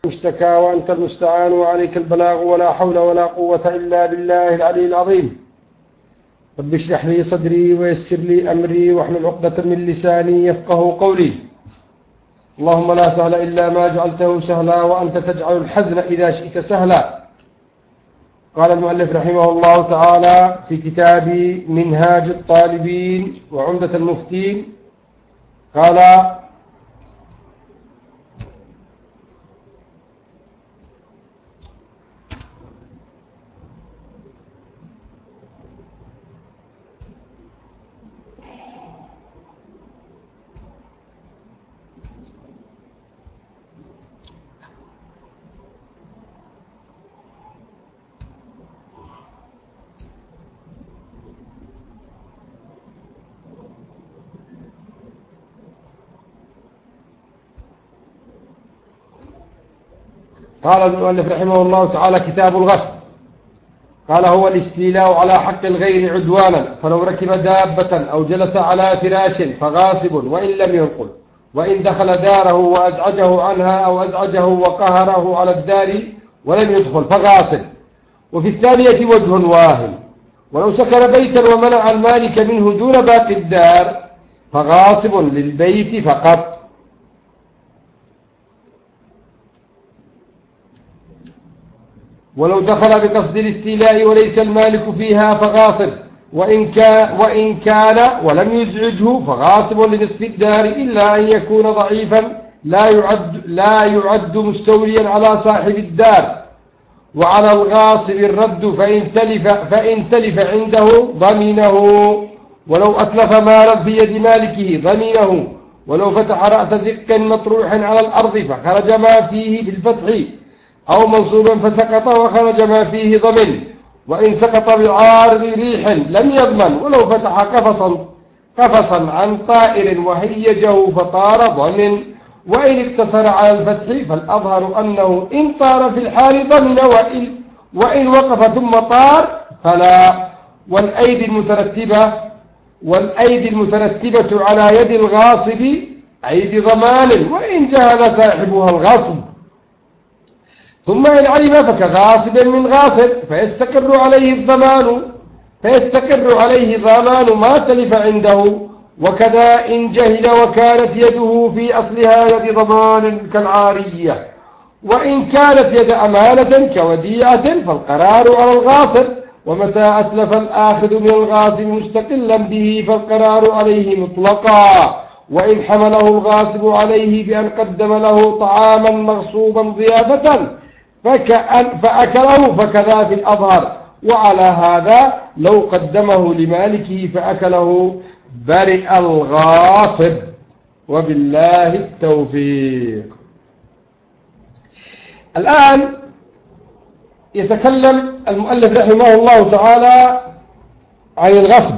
المشتكى وأنت المستعان وعليك البلاغ ولا حول ولا قوة إلا بالله العلي العظيم. رب اشرح لي صدري ويسر لي أمري واحلل عقدة من لساني يفقه قولي. اللهم لا سهل إلا ما جعلته سهلا وأنت تجعل الحزن إذا شئت سهلا. قال المؤلف رحمه الله تعالى في كتاب منهاج الطالبين وعمدة المفتين قال: قال المؤلف رحمه الله تعالى: كتاب الغصب. قال: هو الاستيلاء على حق الغير عدوانا، فلو ركب دابة أو جلس على فراش فغاصب وإن لم ينقل، وإن دخل داره وأزعجه عنها أو أزعجه وقهره على الدار ولم يدخل فغاصب. وفي الثانية وجه واهم، ولو سكن بيتا ومنع المالك منه دون باقي الدار فغاصب للبيت فقط. ولو دخل بقصد الاستيلاء وليس المالك فيها فغاصب، وإن كان ولم يزعجه فغاصب لنصف الدار، إلا أن يكون ضعيفا لا يعد مستوليا على صاحب الدار. وعلى الغاصب الرد فإن تلف عنده ضمنه، ولو أتلف مالا في يد مالكه ضمنه. ولو فتح رأس زق مطروح على الأرض فخرج ما فيه بالفتح، أو منصوبا فسقط وخرج ما فيه ضمن. وإن سقط بعارض ريح لم يضمن. ولو فتح قفصا عن طائر وهيجه فطار ضمن. وإن اقتصر على الفتح فالأظهر أنه إن طار في الحال ضمن، وإن وقف ثم طار فلا. والأيدي المترتبة على يد الغاصب أيدي ضمان، وإن جهل صاحبها الغصب. ثم إن علم فكغاصب من غاصب، فيستقر عليه ضمان ما تلف عنده. وكذا إن جهل وكانت يده في أصلها يد ضمان كالعارية. وإن كانت يد أمانة كوديعة فالقرار على الغاصب. ومتى أتلف الآخذ من الغاصب مستقلا به فالقرار عليه مطلقا. وإن حمله الغاصب عليه بأن قدم له طعاما مغصوبا ضيافة فأكله فكذا في الأظهر. وعلى هذا لو قدمه لمالكه فأكله برئ الغاصب، وبالله التوفيق. الآن يتكلم المؤلف رحمه الله تعالى عن الغصب.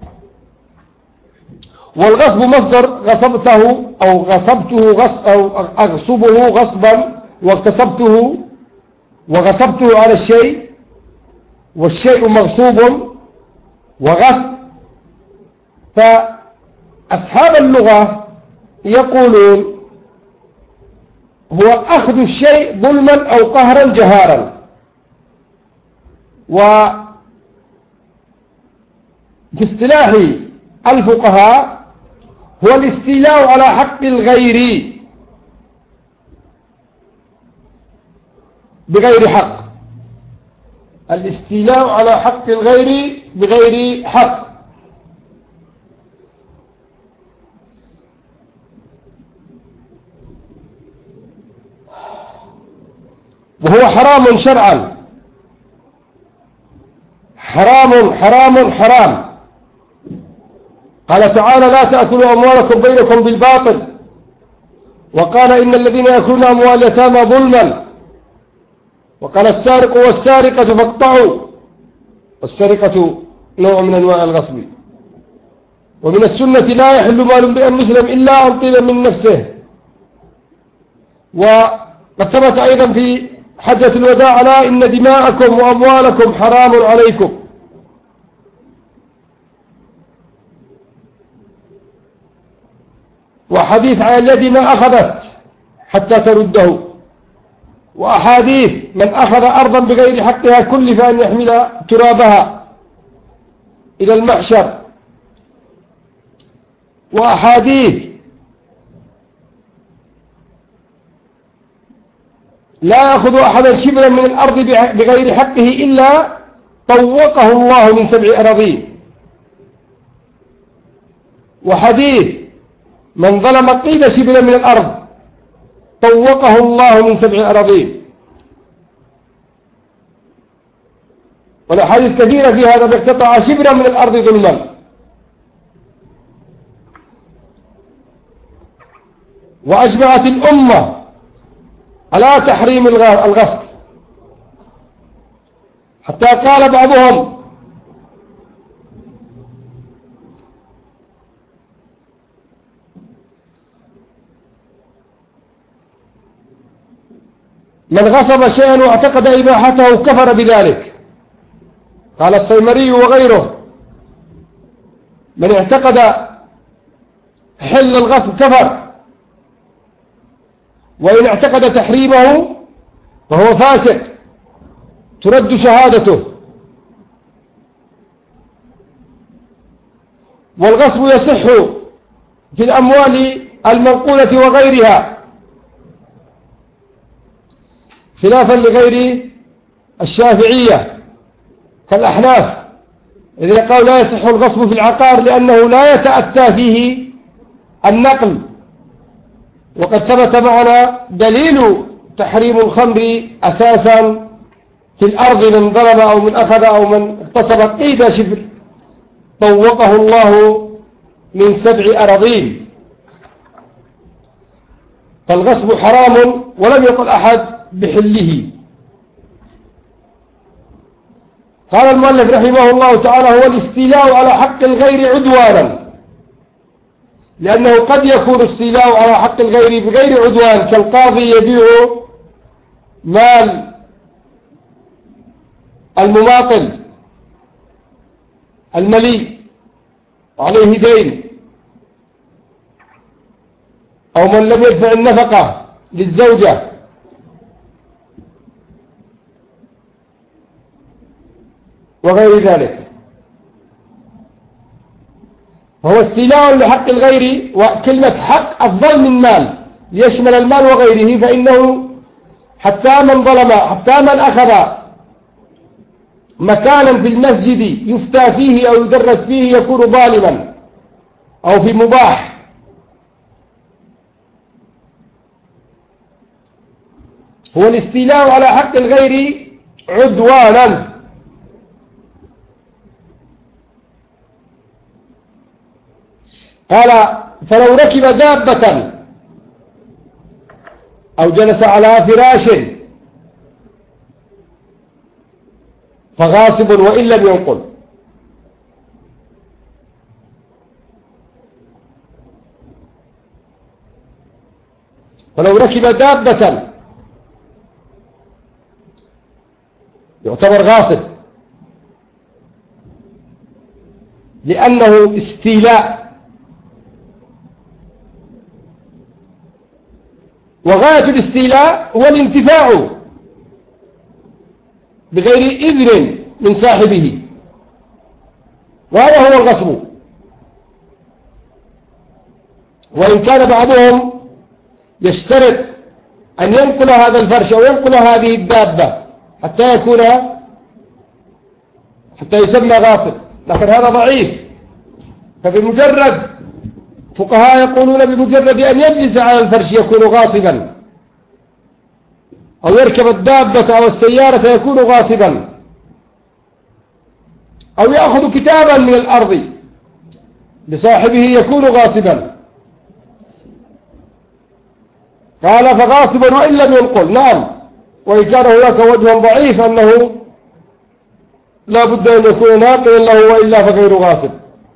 والغصب مصدر غصبته أو غصبته أو أغصبه غصبا، واغتصبته وغصبته على الشيء، والشيء مغصوب وغصب. فأصحاب اللغة يقولون هو أخذ الشيء ظلما أو قهرا جهارا. وفي اصطلاح الفقهاء هو الاستيلاء على حق الغير بغير حق. الاستيلاء على حق الغير بغير حق. وهو حرام شرعا، حرام. قال تعالى: لا تأكلوا أموالكم بينكم بالباطل. وقال: إن الذين يأكلون أموال اليتامى ظلما. وقال: السارق والسارقة فاقطعوا. والسرقة نوع من أنواع الغصب. ومن السنة: لا يحل مال امرئ مسلم إلا عن طيب من نفسه. وقد ثبت أيضا في حجة الوداع: لا إن دماءكم وأموالكم حرام عليكم. وحديث على اليد ما أخذت حتى ترده. وأحاديث من أخذ أرضا بغير حقها كلف أن يحمل ترابها إلى المحشر، وأحاديث لا يأخذ أحدا شبرا من الأرض بغير حقه إلا طوقه الله من 7 أراضين، وحديث من ظلم قيد شبرا من الأرض طوقه الله من 7 أراضين. والأحاديث كثيرة في هذا: من اقتطع شبرا من الأرض ظلما. وأجمعت الأمة على تحريم الغصب، حتى قال بعضهم: من غصب شيئا واعتقد إباحته كفر بذلك. قال الصيمري وغيره: من اعتقد حل الغصب كفر، وإن اعتقد تحريمه فهو فاسق ترد شهادته. والغصب يصح في الأموال المنقولة وغيرها، خلافا لغير الشافعية كالأحناف، إذ قالوا لا يصح الغصب في العقار لأنه لا يتأتى فيه النقل. وقد ثبت معنا دليل تحريم الخمر أساسا في الأرض: من ظلم أو من أخذ أو من اغتصب قيد شبر طوقه الله من 7 أراضين. فالغصب حرام ولم يقل أحد بحله. قال المؤلف رحمه الله تعالى: هو الاستيلاء على حق الغير عدوانا، لأنه قد يكون استيلاء على حق الغير بغير عدوان، كالقاضي يبيع مال المماطل الملي عليه دين، أو من لم يدفع النفقة للزوجة، وغير ذلك. وهو استيلاء لحق الغير، وكلمة حق أفضل من مال يشمل المال وغيره، فإنه حتى من ظلم، حتى من أخذ مكانا في المسجد يفتى فيه أو يدرس فيه يكون ظالما، أو في مباح. هو الاستيلاء على حق الغير عدوانا. قال: فلو ركب دابة أو جلس على فراش فغاصب وإن لم ينقل. فلو ركب دابة يعتبر غاصب، لأنه استيلاء، وغاية الاستيلاء هو الانتفاع بغير إذن من صاحبه، وهذا هو الغصب. وإن كان بعضهم يشترط أن ينقل هذا الفرش أو ينقل هذه الدابة حتى يسمى غاصب، لكن هذا ضعيف. فبمجرد فقهاء يقولون بمجرد أن يجلس على الفرش يكون غاصبا، أو يركب الدابة أو السيارة يكون غاصبا، أو يأخذ كتابا من الأرض لصاحبه يكون غاصبا. قال: فغاصبا وإن لم ينقل. نعم، وإن كان هناك وجه ضعيف أنه لا بد أن يكون ناقلا له، وإلا فغير غاصب.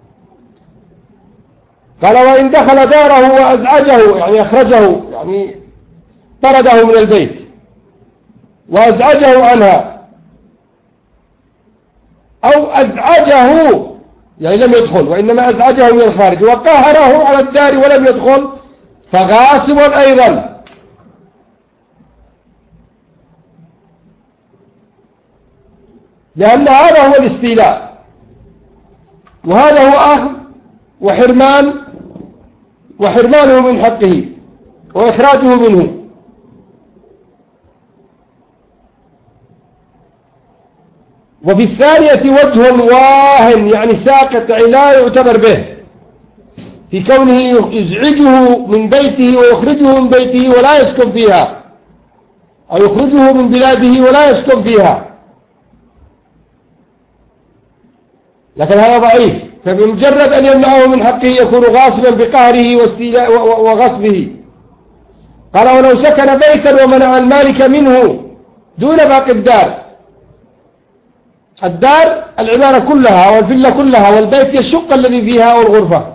قال: وإن دخل داره وأزعجه، يعني أخرجه، يعني طرده من البيت وأزعجه عنها، أو أزعجه يعني لم يدخل وإنما أزعجه من الخارج، وقهره على الدار ولم يدخل، فغاصب أيضا. لأن هذا هو الاستيلاء، وهذا هو أخذ وحرمانه من حقه وإخراجه منه. وفي الثانية وجه واهن، يعني ساقط لا يعتبر به، في كونه يزعجه من بيته ويخرجه من بيته ولا يسكن فيها، أو يخرجه من بلاده ولا يسكن فيها، لكن هذا ضعيف. فبمجرد أن يمنعه من حقه يكون غاصبا بقهره وغصبه. قال ولو سكن بيتا ومنع المالك منه دون باقي الدار العمارة كلها والفلة كلها والبيت الشقة الذي فيها والغرفة،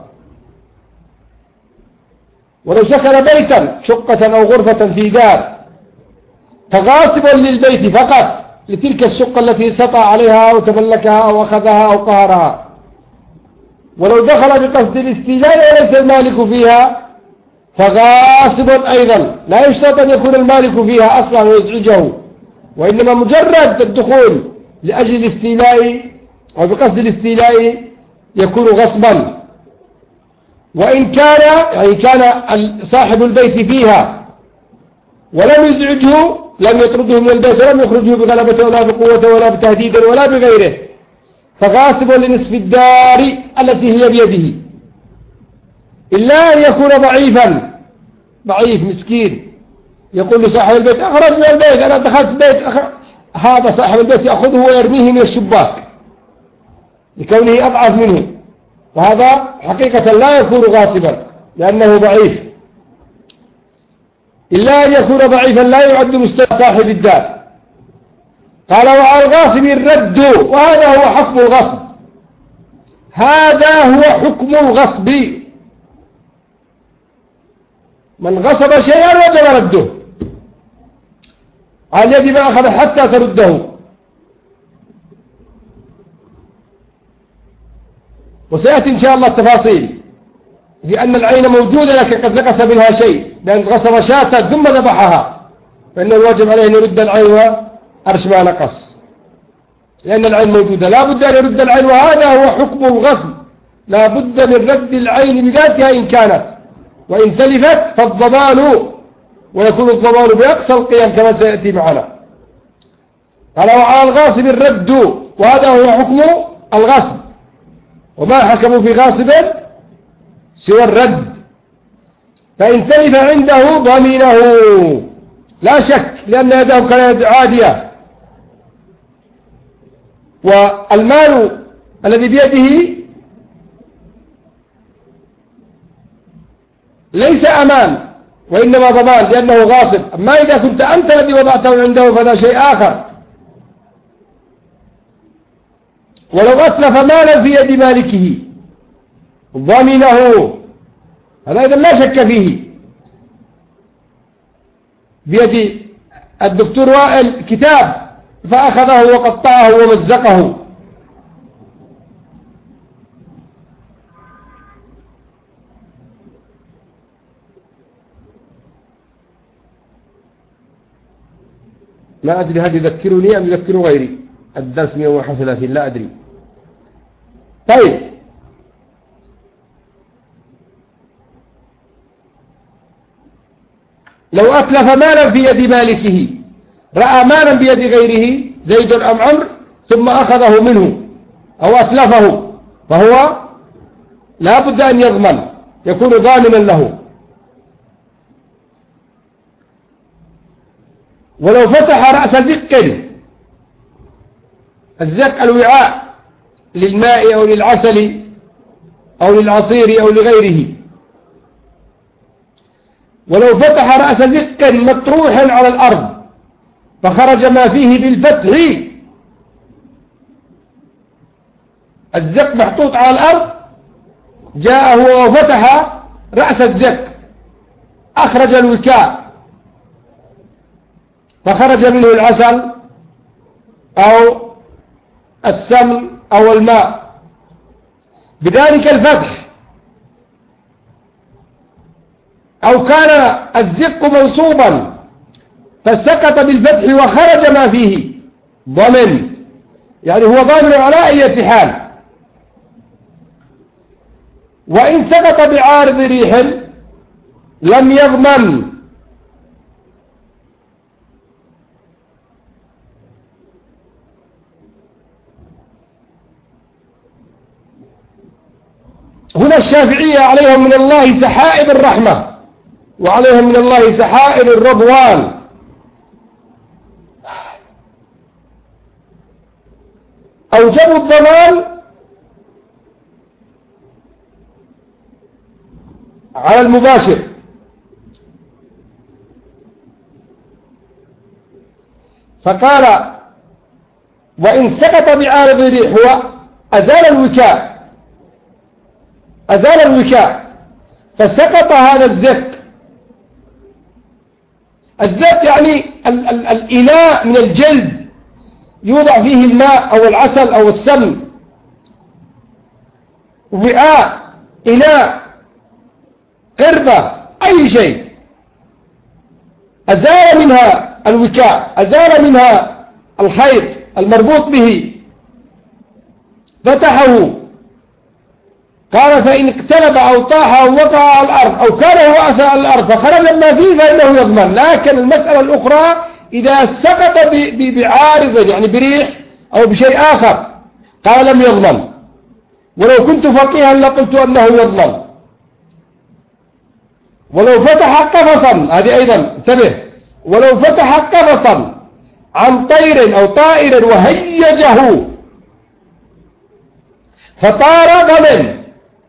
ولو سكن بيتا شقة أو غرفة في دار فغاصب للبيت فقط لتلك الشقة التي استطاع عليها أو تملكها أو أخذها أو قهرها، ولو دخل بقصد الاستيلاء وليس المالك فيها فغاصب أيضا، لا يشترط أن يكون المالك فيها أصلا ويزعجه، وإنما مجرد الدخول لأجل الاستيلاء أو بقصد الاستيلاء يكون غصبا. وإن كان يعني كان صاحب البيت فيها ولم يزعجه لم يطرده من البيت ولم يخرجه بغلبة ولا بقوة ولا بتهديد ولا بغيره، فغاصب لنصف الدار التي هي بيده، إلا أن يكون ضعيف مسكين يقول لصاحب البيت أخرج من البيت، أنا دخلت البيت هذا صاحب البيت يأخذه ويرميه من الشباك لكونه أضعف منه، وهذا حقيقة لا يكون غاصبا لأنه ضعيف، إلا أن يكون ضعيفا لا يعد مستوى صاحب الدار. قال وعلى الغاصب الرد، وهذا هو حكم الغصب، هذا هو حكم الغصب، من غصب شيئا وجب رده عن يد ما أخذ حتى ترده. وسيأتي إن شاء الله التفاصيل، لأن العين موجودة لكن قد نقص منها شيء، لأن غصب شاة ثم ذبحها فإنه الواجب عليه أن يرد العين وأرش ما نقص، لأن العين موجودة لا بد أن يرد العين، وهذا هو حكم الغصب، لا بد من رد العين بذاتها إن كانت، وإن تلفت فالضمان، ويكون الضمان بأقصى القيم كما سيأتي معنا. قال وعلى الغاصب الرد، وهذا هو حكم الغصب، وما حكموا في غاصب سوى الرد، فإن تلف عنده ضمينه لا شك، لأن يده كانت عادية، والمال الذي بيده ليس أمان وإنما ضمان لأنه غاصب. أما إذا كنت أنت الذي وضعته عنده فهذا شيء آخر. ولو أتلف مالا في يد مالكه ضمنه، هذا إذا لا شك فيه. بيد الدكتور وائل كتاب فأخذه وقطعه ومزقه، لا أدري هل يذكرني أم يذكر غيري، الدرس 131 لا أدري. طيب لو أتلف مالا في يد مالكه، رأى مالا بيد غيره زيد أم عمرو ثم أخذه منه أو أتلفه، فهو لا بد أن يضمن، يكون ضامنا له. ولو فتح رأس زق، الزق الوعاء للماء أو للعسل أو للعصير أو لغيره، ولو فتح رأس زق مطروح على الأرض فخرج ما فيه بالفتح، الزق محطوط على الأرض، جاء هو وفتح رأس الزق، أخرج الوكاء فخرج منه العسل أو السمن أو الماء بذلك الفتح، أو كان الزق منصوبا فسقط بالفتح وخرج ما فيه ضمن، يعني هو ضامن على أي حال. وإن سقط بعارض ريح لم يضمن. هنا الشافعية عليهم من الله سحائب الرحمة وعليهم من الله سحائب الرضوان. أوجبوا الضمان على المباشر، فقال وإن سقط بعارض الريح هو أزال الوكاء فسقط هذا الزك. الزك يعني الإناء من الجلد يوضع فيه الماء أو العسل أو السمن، وعاء، إناء، قربة، أي شيء أزال منها الوكاء، أزال منها الخيط المربوط به، فتحه. قال فإن اقتلب أو طاح أو وقع على الأرض أو كان هو أسر على الأرض فخرج ما فيه فإنه يضمن. لكن المسألة الأخرى إذا سقط بعارض يعني بريح أو بشيء آخر قال لم يضمن. ولو كنت فقيها لقلت أنه يضمن. ولو فتح قفصا، هذه أيضا انتبه، ولو فتح قفصا عن طير أو طائر وهيجه فطار ضمن،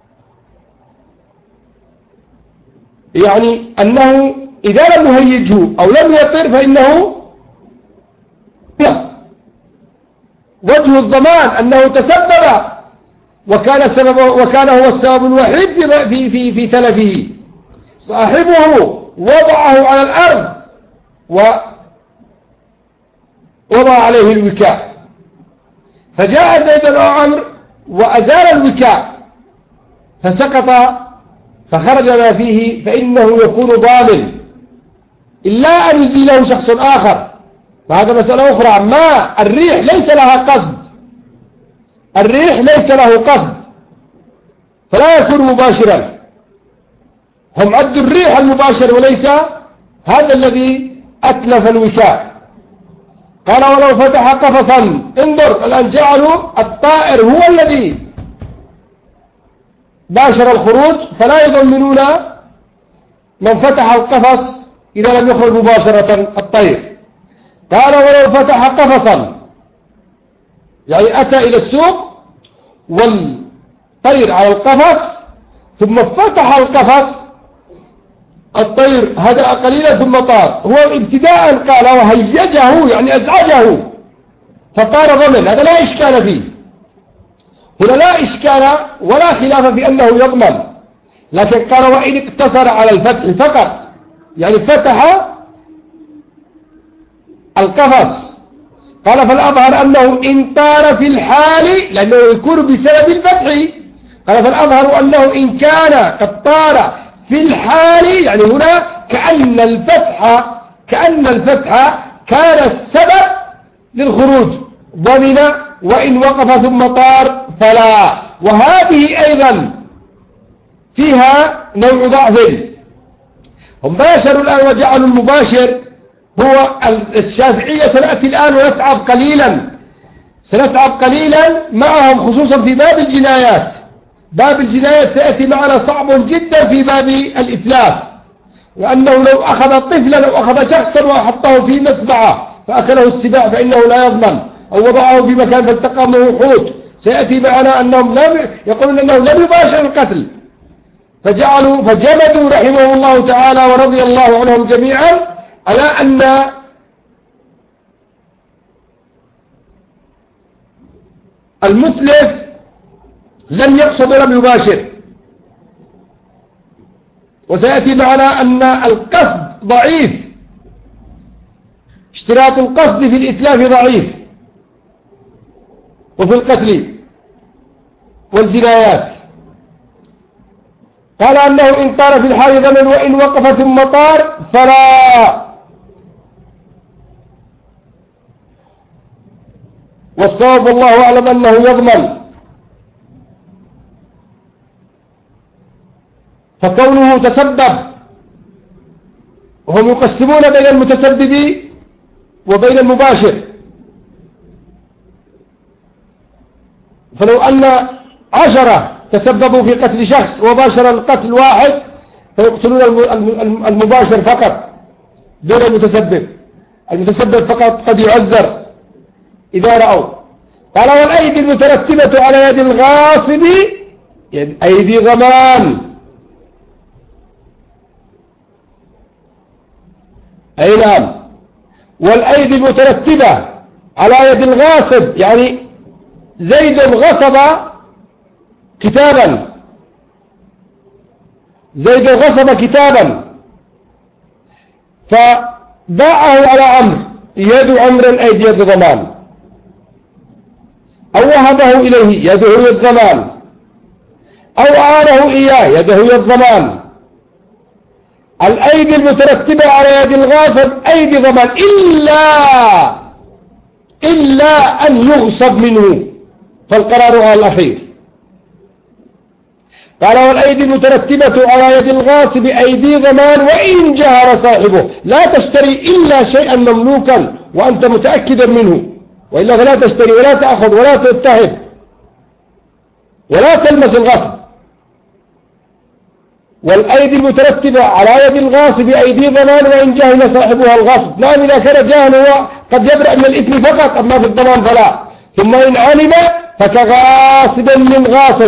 يعني أنه إذا لم يهيجه أو لم يطير فإنه وجه الضمان أنه تسبب وكان هو السبب الوحيد في تلفه. صاحبه وضعه على الأرض ووضع عليه الوكاء، فجاء زيد بن عمرو وأزال الوكاء فسقط فخرج ما فيه فإنه يكون ضامن إلا أن يزيله شخص آخر، فهذا مسألة أخرى. ما الريح ليس لها قصد، الريح ليس له قصد فلا يكون مباشرا. هم عدوا الريح المباشر وليس هذا الذي أتلف الوكاء. قال ولو فتح قفصا، انظر الآن جعلوا الطائر هو الذي باشر الخروج فلا يضمنون من فتح القفص إذا لم يخرج مباشرة الطير. قال ولو فتح قفصا يعني أتى إلى السوق والطير على القفص ثم فتح القفص، الطير هدأ قليلا ثم طار. هو ابتداء قال وهيجه يعني أزعجه فطار ضمن، هذا لا إشكال فيه. هنا لا إشكال ولا خلاف في أنه يضمن، لكن قال وإن اقتصر على الفتح فقط، يعني فتح القفص. قال فالأظهر أنه إن طار في الحال لأنه يكون بسبب الفتح. قال فالأظهر أنه إن كان قد طار في الحال يعني هنا كأن الفتح كان السبب للخروج ضمن، وإن وقف ثم طار فلا. وهذه أيضا فيها نوع ضعف. هم باشروا الآن وجعلوا المباشر هو الشافعية. سنأتي الآن سنتعب قليلا معهم خصوصا في باب الجنايات. باب الجنايات سيأتي معنا صعب جدا في باب الإتلاف، وأنه لو أخذ طفلا أو أخذ شخصا وحطه في مسبعة فأكله السباع فإنه لا يضمن، أو وضعه في مكان فالتقمه حوت. سيأتي معنا أنهم يقولون أنه لم يباشر القتل، فجمدوا رحمه الله تعالى ورضي الله عنهم جميعا على أن المتلف لم يقصد ولم يباشر. وسيأتي معنا أن القصد ضعيف، اشتراط القصد في الإتلاف ضعيف وفي القتل والجنايات. قال أنه إن طار في الحال ضمن وإن وقف ثم طار فلا. والصواب والله أعلم أنه يضمن. فكونه تسبب، وهم يقسمون بين المتسبب وبين المباشر. فلو أن 10 تسببوا في قتل شخص وباشر القتل واحد فيقتلون المباشر فقط دون المتسبب. المتسبب فقط قد يعذر إذا رأوا. قال والأيدي المترتبة على يد الغاصب أيدي ضمان. أي نعم. والأيدي المترتبة على يد الغاصب يعني زيد غصب كتابا، زيد غصب كتابا فباعه على عمرو، يد عمرو الأيدي يد ضمان، أو وهبه إليه يده يد ضمان، أو أعانه إياه يده يد ضمان. الأيدي المترتبة على يد الغاصب أيدي ضمان إلا أن يغصب منه، فالقرار على الأخير. قال والأيدي المترتبة على يد الغاصب أيدي ضمان وإن جهر صاحبه. لا تشتري إلا شيئا مملوكا وأنت متأكدا منه، وإلا فلا تشتري ولا تأخذ ولا تتهب ولا تلمس الغصب. والأيدي المترتبة على يد الغاصب أيدي ضمان وإن جهل صاحبها الغصب. نعم إذا كان جاهل هو قد يبرأ من الإثم فقط، أما في الضمان فلا. ثم إن علم فكغاصب من غاصب.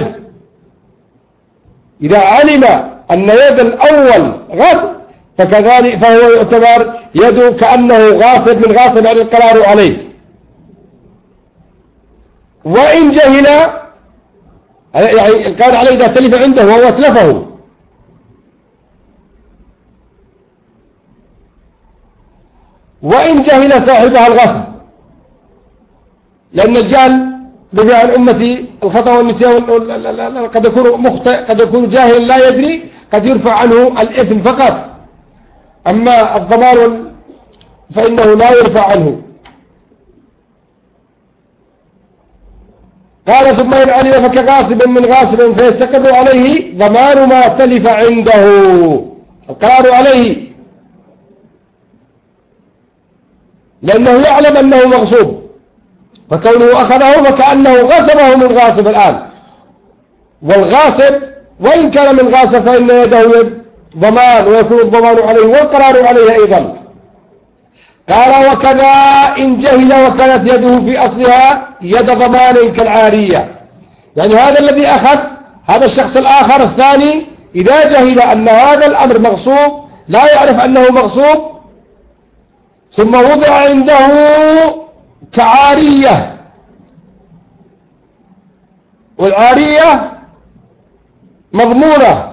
إذا علم أن يد الأول غصب فكذلك فهو يعتبر يده كأنه غاصب من غاصب على القرار عليه. وإن جهل يعني القرار عليه إذا تلف عنده وهو أتلفه، وإن جهل صاحبها الغصب، لأن الجهل بمعنى الأمة الخطأ والنسيان قد يكون مخطئ، قد يكون جاهل لا يدري، قد يرفع عنه الإثم فقط. أما الضمان فإنه لا يرفع عنه. قال ثم إن علم فكغاصب من غاصب فيستقر عليه ضمان ما تلف عنده، القرار عليه، لأنه يعلم أنه مغصوب، فكونه أخذه فكأنه غصبه من غاصب الآن. والغاصب وإن كان من غاصب فإن يده يد ضمان ويكون الضمان عليه والقرار عليه أيضا. قال وكذا إن جهل وكانت يده في أصلها يد ضمان كالعارية. يعني هذا الذي أخذ، هذا الشخص الآخر الثاني إذا جهل أن هذا الأمر مغصوب، لا يعرف أنه مغصوب، ثم وضع عنده كعارية، والعارية مضمونة.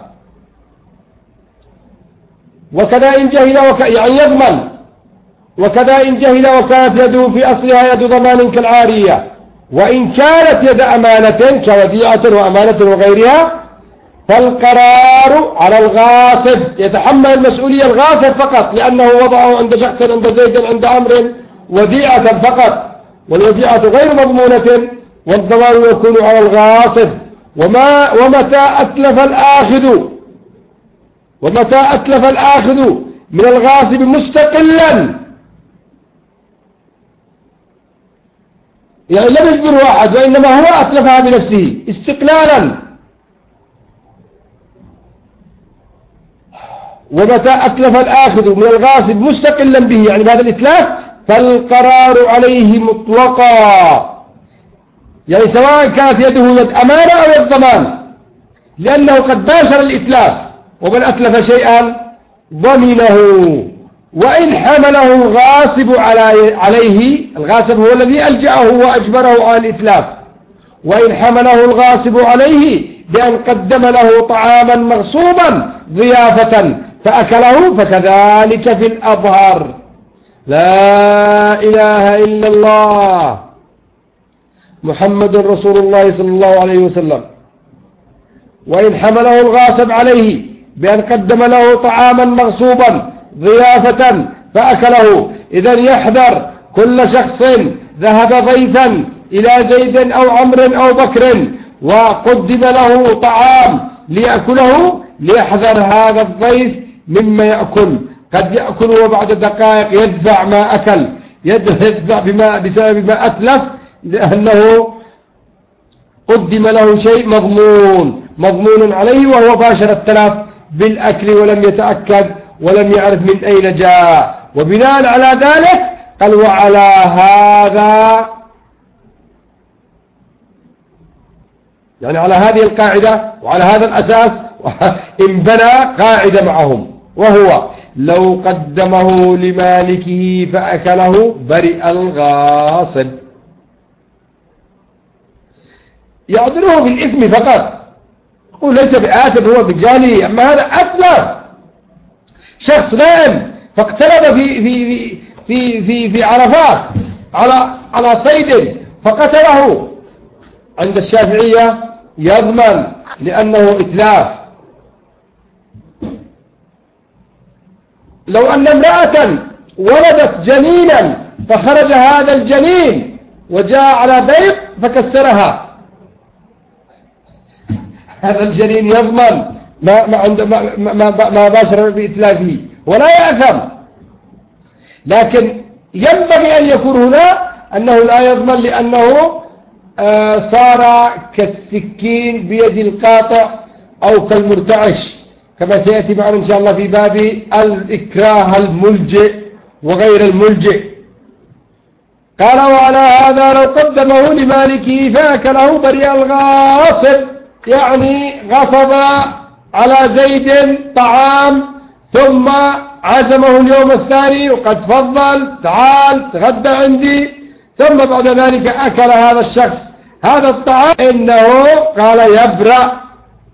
وكذا إن جهل يعني يضمن. وكذا إن جهل وكانت يده في أصلها يد ضمان كالعارية، وإن كانت يد أمانة كوديعة وأمانة وغيرها فالقرار على الغاصب، يتحمل المسؤولية الغاصب فقط، لأنه وضعه عند شخص عند زيد عند عمرو وديعة فقط، والوديعة غير مضمونة، والضمان يكون على الغاصب. ومتى أتلف الآخذ من الغاصب مستقلا، يعني لم يجبره أحد وإنما هو أتلفها بنفسه استقلالا. ومتى أتلف الآخذ من الغاصب مستقلا به يعني بهذا الإتلاف فالقرار عليه مطلقا، يعني سواء كانت يده يد أمانة أو يد ضمان، لأنه قد باشر الإتلاف، ومن أتلف شيئا ضمنه. وإن حمله الغاصب عليه، الغاصب هو الذي ألجأه وأجبره على الإتلاف، وإن حمله الغاصب عليه بأن قدم له طعاما مغصوبا ضيافة فأكله فكذلك في الأظهر. لا إله إلا الله محمد رسول الله صلى الله عليه وسلم. وإن حمله الغاصب عليه بأن قدم له طعاما مغصوبا ضيافة فأكله. إذن يحذر كل شخص ذهب ضيفا إلى زيد أو عمرو أو بكر وقدم له طعام ليأكله ليحذر هذا الضيف مما يأكل، قد يأكل وبعد دقائق يدفع ما أكل، يدفع بسبب ما أتلف، لأنه قدم له شيء مضمون عليه، وهو باشر التلف بالأكل ولم يتأكد ولم يعرف من أين جاء. وبناء على ذلك قال وعلى هذا، يعني على هذه القاعدة وعلى هذا الأساس انبنى قاعدة معهم، وهو لو قدمه لمالكه فأكله برئ الغاصب، يعذره بالإثم فقط، يقول ليس بآثم هو بجاهله، أما هذا أتلف، شخص نائم فاقترب في عرفات على صيد فقتله، عند الشافعية يضمن لأنه إتلاف. لو أن امرأة ولدت جنينا فخرج هذا الجنين وجاء على بيض فكسرها، هذا الجنين يضمن ما باشر بإتلافه ولا يأثم، لكن ينبغي أن يكون هنا أنه لا يضمن، لأنه صار كالسكين بيد القاطع أو كالمرتعش، كما سيأتي معنا إن شاء الله في باب الإكراه الملجئ وغير الملجئ. قال وعلى هذا لو قدمه لمالكه فأكله برئ الغاصب، يعني غصب على زيد طعام ثم عزمه اليوم الثاني وقد فضل تعال تغدى عندي، ثم بعد ذلك أكل هذا الشخص هذا الطعام، إنه قال يبرأ.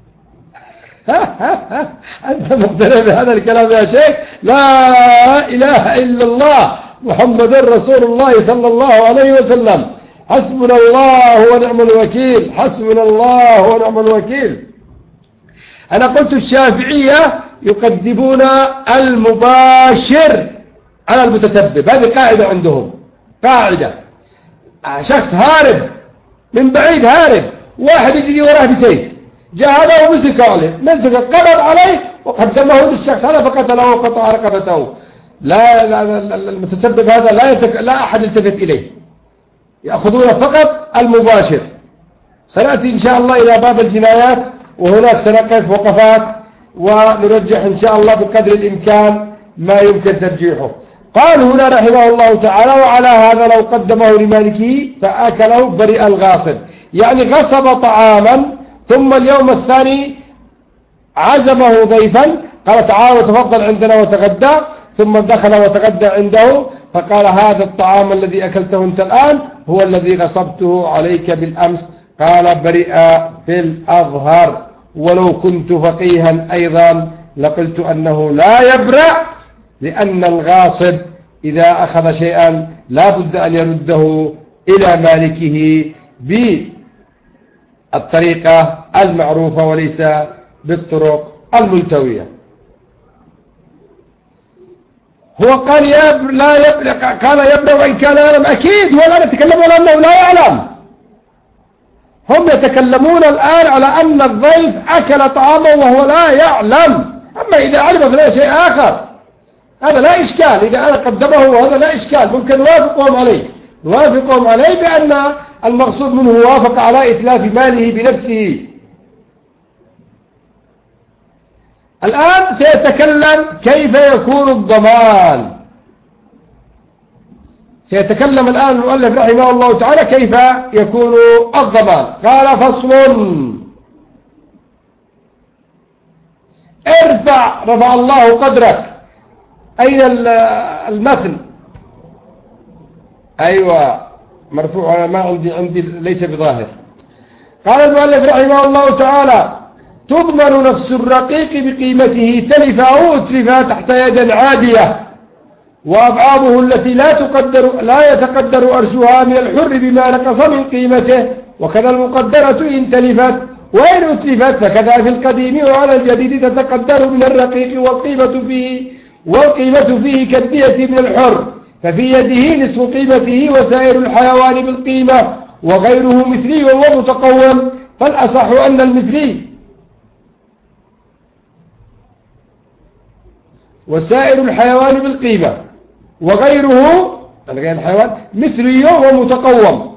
أنت مقتنع بهذا الكلام يا شيخ؟ لا إله إلا الله محمد رسول الله صلى الله عليه وسلم، حسبنا الله ونعم الوكيل، حسبنا الله ونعم الوكيل. أنا قلت الشافعية يقدمون المباشر على المتسبب، هذه قاعدة عندهم، قاعدة. شخص هارب من بعيد، هارب، واحد يجري وراه بسيف، جاء هذا ومسك عليه، مسك قبض عليه وقدمه للشخص هذا فقتله وقطع رقبته. لا المتسبب هذا لا أحد يلتفت إليه، يأخذون فقط المباشر. سنأتي إن شاء الله إلى باب الجنايات، وهناك سنقف وقفات ونرجح إن شاء الله بقدر الإمكان ما يمكن ترجيحه. قال هنا رحمه الله تعالى وعلى هذا لو قدمه لمالكه فأكله برئ الغاصب، يعني غصب طعاما ثم اليوم الثاني عزمه ضيفا، قال تعال وتفضل عندنا وتغدى، ثم دخل وتغدى عنده فقال هذا الطعام الذي أكلته أنت الآن هو الذي غصبته عليك بالأمس، قال برئ في الأظهر. ولو كنت فقيها أيضا لقلت أنه لا يبرأ، لأن الغاصب إذا أخذ شيئا لا بد أن يرده إلى مالكه بالطريقة المعروفة وليس بالطرق الملتوية. هو قال لا يبرأ، قال يبرأ وإن كان يعلم، أكيد هو الآن يتكلمون أنه لا يعلم، هم يتكلمون الآن على أن الضيف أكل طعامه وهو لا يعلم، أما إذا علم فلا شيء آخر، هذا لا إشكال. إذا أنا قدمه وهذا لا إشكال، ممكن نوافقهم عليه بأن المقصود منه وافق على إتلاف ماله بنفسه. الآن سيتكلم كيف يكون الضمان، سيتكلم الآن المؤلف رحمه الله تعالى كيف يكون الضمان. قال فصل، رفع الله قدرك. أين المثل؟ أيوة مرفوع، ما عندي ليس بظاهر. قال المؤلف رحمه الله تعالى تضمن نفس الرقيق بقيمته تلف أو أتلف تحت يد عادية، وأبعاضه التي لا يتقدر أرشها من الحر بما نقص من قيمته، وكذا المقدرة إن تلفت، وإن أتلفت فكذا في القديم، وعلى الجديد تتقدر من الرقيق والقيمة فيه كالدية من الحر، ففي يده نصف قيمته وسائر الحيوان بالقيمة، وغيره مثلي ومتقوم، فالأصح أن المثلي وسائر الحيوان بالقيمة، وغيره غير الحيوان مثلي ومتقوم.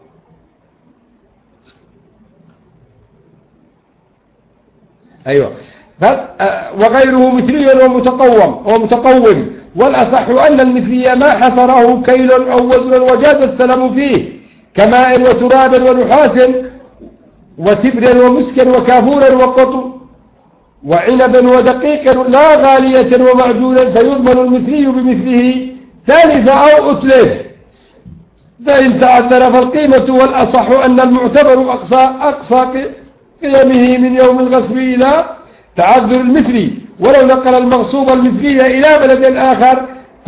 أيوة، وغيره مثلي ومتقوم، والأصح أن المثلي ما حصره كيل أو وزن وجاز السلم فيه، كماء وتراب ونحاس وتبر ومسك وكافور وقطن وعنب ودقيق لا غالية ومعجونا، فيضمن المثلي بمثله ثالث أو أتلف. فإن تعذر فالقيمة، والأصح أن المعتبر أقصى قيمه من يوم الغصب إلى تعذر المثلي، ولو نقل المغصوب المثلي إلى بلد آخر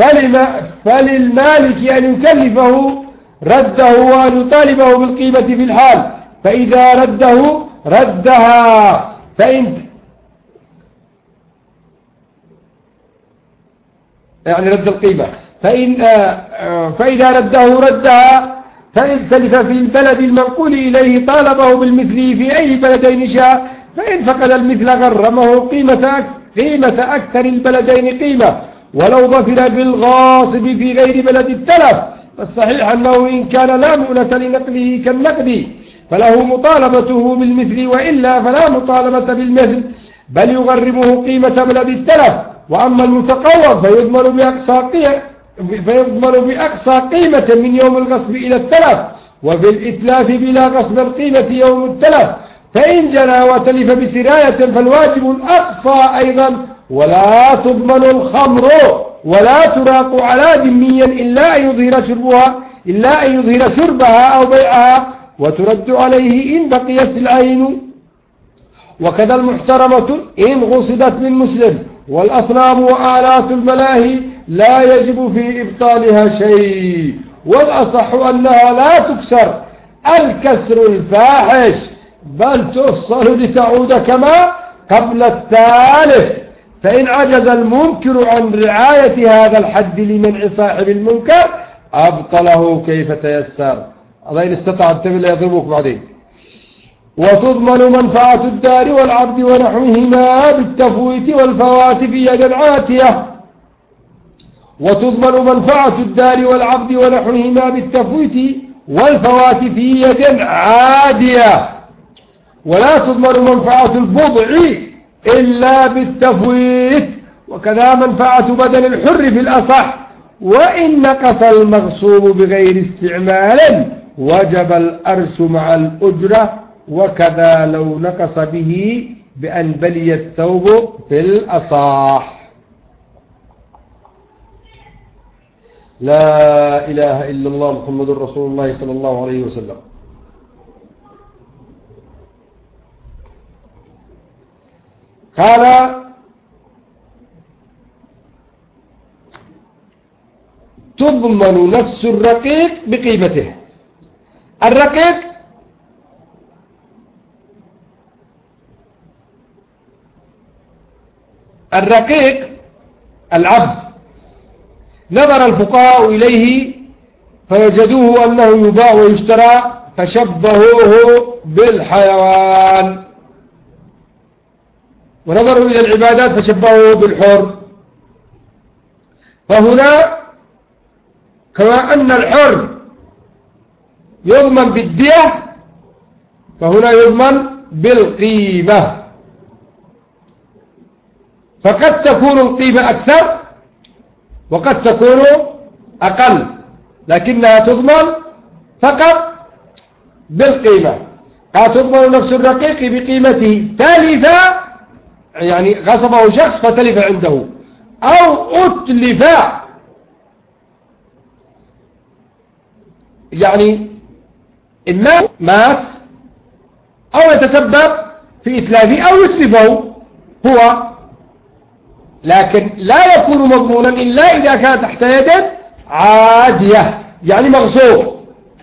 فللمالك أن يكلفه رده وأن يطالبه بالقيمة في الحال، فإذا رده ردها، يعني رد القيمة، فإذا رده ردها، فإن تلف في البلد المنقول إليه طالبه بالمثل في أي بلدين شاء، فإن فقد المثل غرمه قيمة أكثر البلدين قيمة، ولو ظفر بالغاصب في غير بلد التلف، فالصحيح أنه إن كان لا مؤنة لنقله كالنقد فله مطالبته بالمثل، وإلا فلا مطالبة بالمثل، بل يغرمه قيمة بلد التلف. وأما المتقوم فيضمن بأقصى قيمة من يوم الغصب إلى التلف، وفي الإتلاف بلا غصب القيمة يوم التلف، فإن جنى وتلف بسراية فالواجب الأقصى أيضا، ولا تضمن الخمر ولا تراق على ذميا إلا أن يظهر شربها أو بيعها، وترد عليه إن بقيت العين. وكذا المحترمة إن غصبت من مسلم، والأصنام وآلات الملاهي لا يجب في إبطالها شيء، والأصح أنها لا تكسر الكسر الفاحش، بل تفصل لتعود كما قبل التالف. فإن عجز المنكر عن رعاية هذا الحد لمنع صاحب المنكر أبطله كيف تيسر. الله إن استطاع التبل يضربك بعدين. وتضمن منفعة الدار والعبد ونحوهما بالتفويت والفوات في يد عاتية. وتضمن منفعة الدار والعبد ونحوهما بالتفويت والفوات في يد عادية، ولا تضمن منفعة البضع إلا بالتفويت، وكذا منفعة بدن الحر في الأصح. وإن نقص المغصوب بغير استعمال وجب الأرش مع الأجرة، وكذا لو نقص به بأن بلي الثوب في الأصح. لا إله إلا الله محمد رسول الله صلى الله عليه وسلم. قال تضمن نفس الرقيق بقيمته. الرقيق العبد نظر الفقهاء إليه فوجدوه أنه يباع ويشترى فشبهوه بالحيوان، ونظروا إلى العبادات فشبهوه بالحر. فهنا كما أن الحر يضمن بالدية، فهنا يضمن بالقيمة، فقد تكون القيمة أكثر وقد تكون أقل، لكنها تضمن فقط بالقيمة. قد تضمن نفس الرقيق بقيمته تلف، يعني غصبه شخص فتلف عنده، أو أتلف يعني إما مات أو يتسبب في إتلافه أو يتلفه هو، لكن لا يكون مضمونا إلا إذا كان تحت يد عادية يعني مغصوب.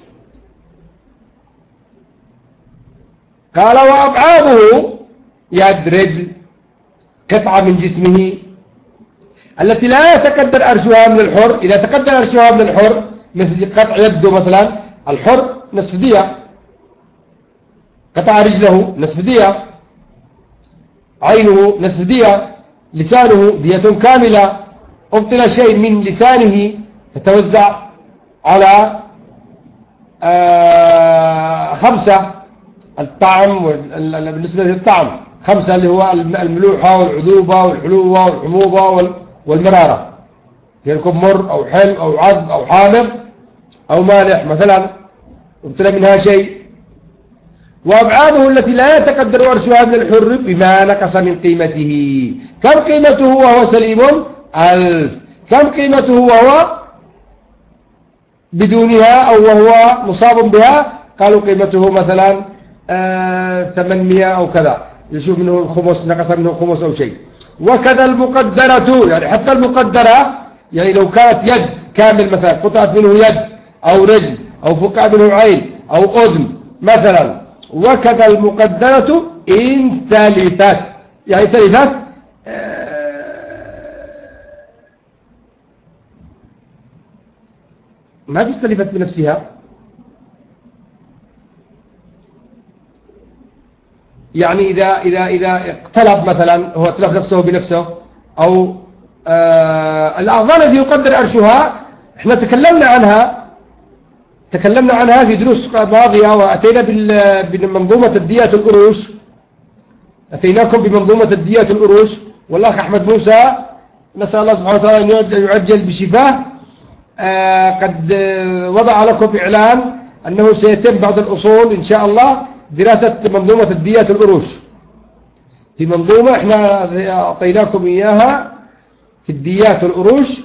قال وأبعاده يد رجل قطعة من جسمه التي لا يتقدر أرشها من الحر. إذا تقدر أرشها من الحر مثل قطع يده مثلا، الحر نصف دية، قطع رجله نصف دية، عينه نصف دية، لسانه دية كاملة، أبطل شيء من لسانه تتوزع على 5. الطعم بالنسبة للطعم 5 اللي هو الملوحة والعذوبة والحلوة والحموضة والمرارة، يكون مر أو حلو أو عذب أو حامض أو مالح مثلا، ابتلى منها شيء. وأبعاده التي لا يتقدر أرشها من الحر بما نقص من قيمته. كم قيمته وهو سليم؟ 1000. كم قيمته وهو بدونها أو وهو مصاب بها؟ قالوا قيمته مثلا 800 أو كذا، يشوف منه الخمس، نقص منه الخمس أو شيء. وكذا المقدرة، يعني حتى المقدرة، يعني لو كانت يد كامل مثلا، قطعت منه يد أو رجل أو فقع منه عين أو أذن مثلا، وكذا المقدرة إن تلفت، يعني تلفت ما فيش تلفت بنفسها، يعني إذا اقتلب مثلا، هو اتلف نفسه بنفسه، أو الأعضاء التي يقدر أرشها احنا تكلمنا عنها في دروس ماضية، وأتينا بمنظومة الديات القروش، أتيناكم بمنظومة الديات القروش، والأخ أحمد موسى نسأل الله سبحانه وتعالى أن يعجل بشفاه قد وضع لكم إعلان أنه سيتم بعض الأصول إن شاء الله دراسة منظومة الديات القروش. في منظومة احنا أعطيناكم إياها في الديات والقروش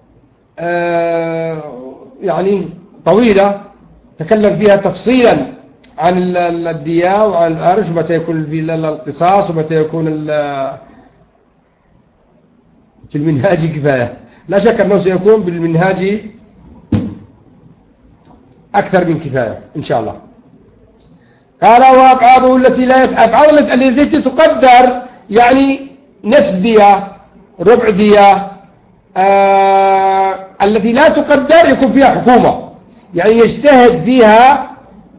يعني طويلة، تكلم فيها تفصيلا عن الدية وعن الأرش، ومتى يكون في القصاص، ومتى يكون في المنهاج كفاية. لا شك أنه سيكون بالمنهاج أكثر من كفاية إن شاء الله. قال وأبعاده التي لا أبعاد التي تقدر، يعني نصف دية، ربع دية، التي لا تقدر يكون فيها حكومة، يعني يجتهد فيها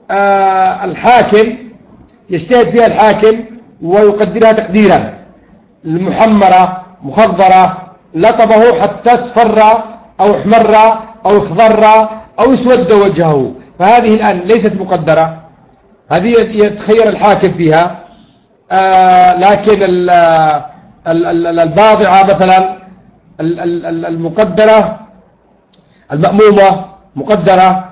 الحاكم ويقدرها تقديرا. المحمرة مخضرة، لطبه حتى اصفر أو احمر أو اخضر أو اسود وجهه، فهذه الآن ليست مقدرة، هذه يتخير الحاكم فيها. لكن الباضعة مثلا المقدرة، المأمومة مقدرة،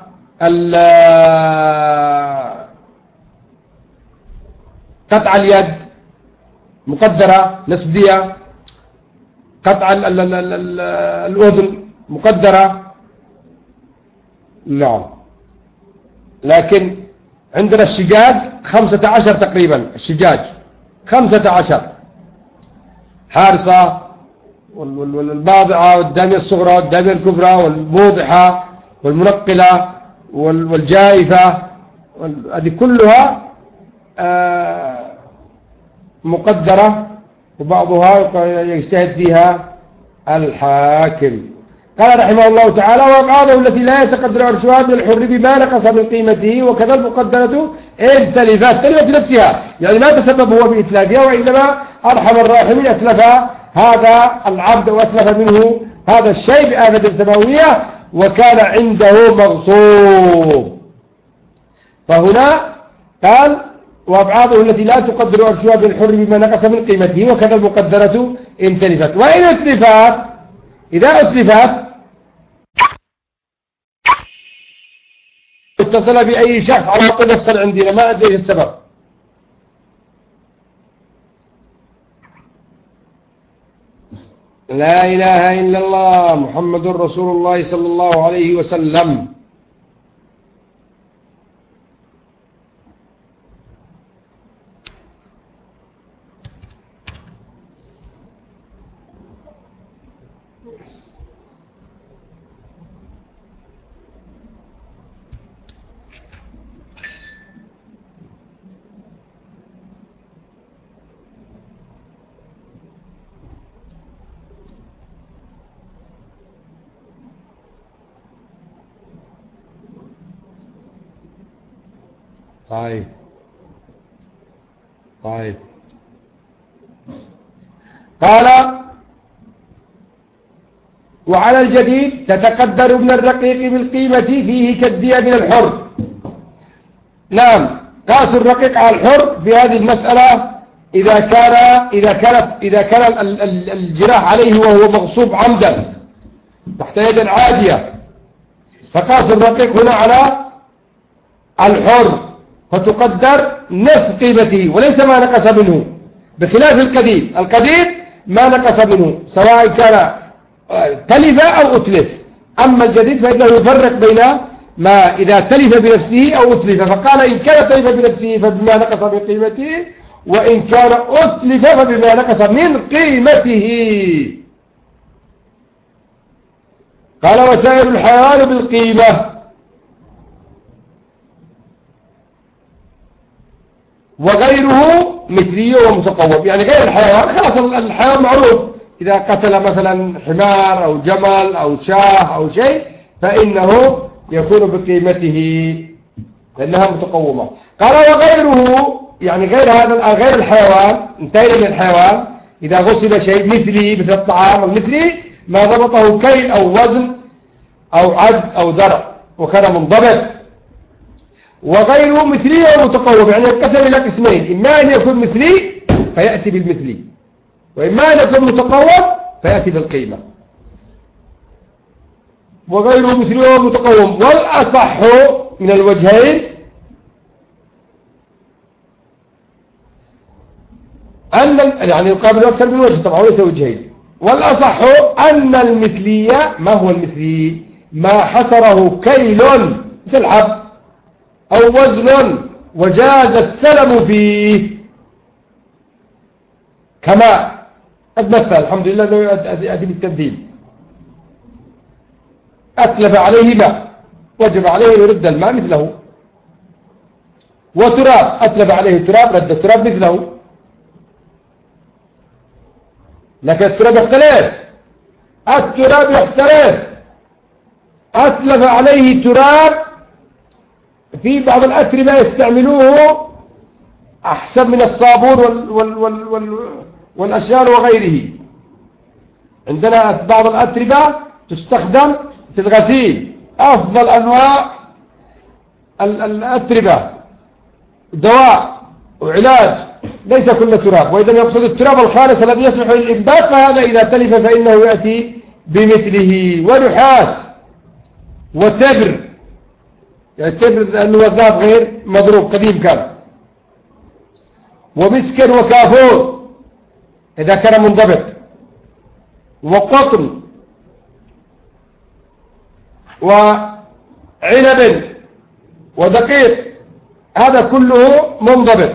قطع اليد مقدرة نصف دية، قطع الأذن مقدرة. نعم. لكن عندنا الشجاج 15 تقريبا، الشجاج 15 حارصة والباضعة والدامية الصغرى والدامية الكبرى والموضحة والمنقلة والجائفة، هذه كلها مقدرة، وبعضها يجتهد فيها الحاكم. قال رحمه الله تعالى وأبعاده التي لا يتقدر عرشها من الحر بما نقص من قيمته، وكذا المقدرة إن تلفت نفسها، يعني ما تسبب هو بإتلافها، وإنما أرحم الراحمين أتلف هذا العبد وأتلف منه هذا الشيء بآفة سماوية وكان عنده مغصوب. فهنا قال وأبعاده التي لا تقدر عرشها بالحر بما نقص من قيمته، وكذا المقدرة إن تلفت. وإن أتلفت، إذا أتلفت اتصل بأي شخص على طول يفصل عندنا، ما أدري السبب. لا إله إلا الله محمد رسول الله صلى الله عليه وسلم. طيب طيب. قال وعلى الجديد تتقدر من الرقيق بالقيمة فيه كالدية من الحر. نعم، قاس الرقيق على الحر في هذه المسألة إذا كان الجراح عليه وهو مغصوب عمدا تحت يد عادية، فقاس الرقيق هنا على الحر فتقدر نصف قيمته وليس ما نقص منه، بخلاف القديد ما نقص منه سواء كان تلف أو أتلف. أما الجديد فإنه يفرق بين ما إذا تلف بنفسه أو أتلف، فقال إن كان تلف بنفسه فبما نقص من قيمته، وإن كان أتلف فبما نقص من قيمته. قال وسائر الحيوان بالقيمة، وغيره مثلي ومتقوم، يعني غير الحيوان خلاص الحيوان معروف، إذا قتل مثلا حمار أو جمل أو شاه أو شيء فإنه يكون بقيمته لأنها متقومة. قال وغيره يعني غير الحيوان، انتهينا من الحيوان، إذا غسل شيء مثلي مثل الطعام المثلي ما ضبطه كيل أو وزن أو عد أو ذرع وكان منضبط. وغيره مثلي ومتقوم، يعني ينقسم إلى قسمين، إما أن يكون مثلي فيأتي بالمثلي، وإما أن يكون متقوم فيأتي بالقيمة. وغيره مثلي ومتقوم. والأصح من الوجهين يعني يقابل أكثر من وجه طبعا وليس وجهين. والأصح أن المثلية، ما هو المثلي؟ ما حصره كيل مثل حب أو وزن وجاز السلم فيه، كما قد مثل الحمد لله أنه يأتي بالتمثيل. أتلف عليه ماء وجب عليه يرد الماء مثله، وتراب أتلف عليه تراب رد التراب مثله، لكن التراب يختلف. أتلف عليه تراب في بعض الأتربة يستعملوه أحسن من الصابون والأشياء وغيره. عندنا بعض الأتربة تستخدم في الغسيل، أفضل أنواع الأتربة دواء وعلاج، ليس كل تراب، وإذا يقصد التراب الخالص الذي يصلح للإنبات، فهذا إذا تلف فإنه يأتي بمثله. ونحاس وتبر، يعني التبر لأنه ذهب غير مضروب قديم كان، ومسك وكافور إذا كان منضبط، وقطن وعنب ودقيق، هذا كله منضبط.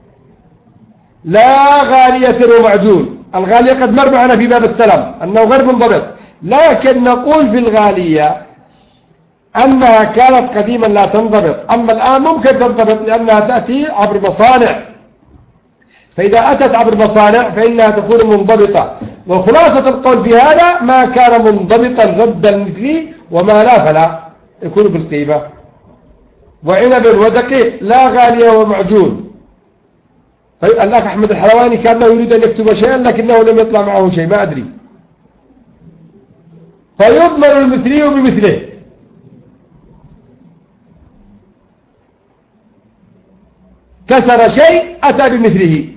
لا غالية ومعجون، الغالية قد مر معنا في باب السلام أنه غير منضبط، لكن نقول في الغالية أنها كانت قديما لا تنضبط، أما الآن ممكن تنضبط لأنها تأتي عبر مصانع، فإذا أتت عبر مصانع فإنها تكون منضبطة. وخلاصة القول في هذا ما كان منضبطا رد المثلي، وما لا فلا يكون بالقيمة. وعنب ودقيق لا غالية ومعجون. الأخ أحمد الحلواني كان يريد أن يكتب شيئا لكنه لم يطلع معه شيء، ما أدري. فيضمن المثلي بمثله، كسر شيء أتى بمثله،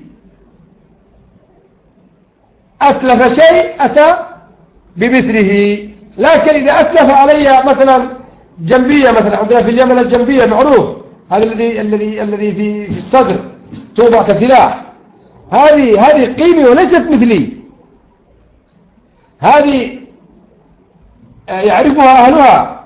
أتلف شيء أتى بمثله. لكن إذا أتلف علي مثلا جنبية، مثلا عندنا في اليمن الجنبية معروف، هذا الذي في الصدر توضع كسلاح، هذه قيمة وليست مثلي، هذه يعرفها أهلها،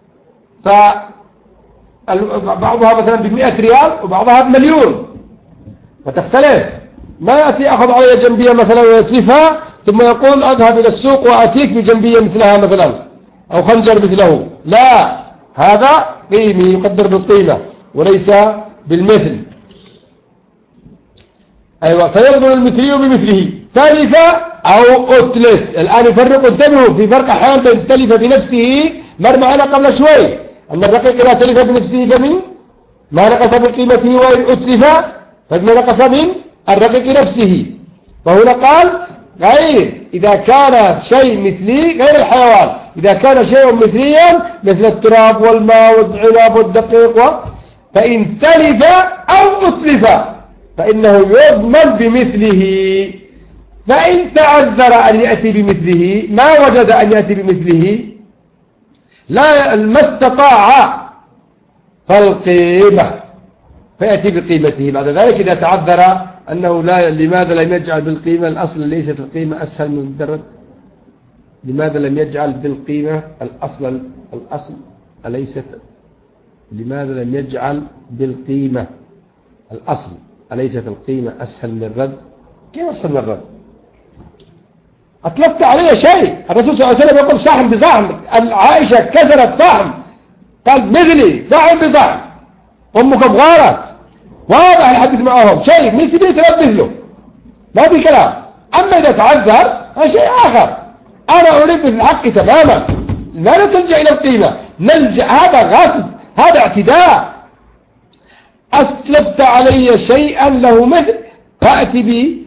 فبعضها مثلا ب100 ريال وبعضها ب1,000,000، فتختلف. ما يأتي أخذ علي جنبية مثلا ويتلفها ثم يقول أذهب إلى السوق وأتيك بجنبية مثلها مثلا أو خنجر مثله، لا، هذا قيمي يقدر بالقيمة وليس بالمثل. أيوة، فيضمن المثلي بمثله. تلف أو أتلف، الآن يفرق، انتبهوا في فرق أحيانا بين تلف بنفسه، مر معنا قبل شوي أن الرقيق إذا تلف بنفسه فمن ما نقص من قيمته وإن أتلف فما نقص من الرقيق نفسه. فهنا قال غير إذا كان شيء مثلي غير الحيوان، إذا كان شيء مثليا مثل التراب والماء والعنب والدقيق فإن تلف أو أتلف فإنه يضمن بمثله. فإن تعذر أن يأتي بمثله ما وجد أن يأتي بمثله ما استطاع فالقيمة فيأتي بقيمته. بعد ذلك إذا تعذر أنه لماذا لم يجعل بالقيمة الأصل ليست القيمة أسهل من الدرج، لماذا لم يجعل بالقيمة الأصل أليست، لماذا لم يجعل بالقيمة الأصل أليست القيمة أسهل من الرد؟ كيف أسهل من الرد؟ أطلقت علي شيء. الرسول صلى الله عليه وسلم يقول صحن بصحن، عائشة كسرت صحن قال مثلي صحن بصحن، أمك بغارت واضح الحديث معهم شيء مثلي ترد مثله ما في كلام. أما إذا تعذر هذا شيء آخر. أنا أريد مثل الحق تماما، لا تلجأ إلى القيمة، نلجأ هذا غصب، هذا اعتداء. أسلفت علي شيئا له مثل فأتي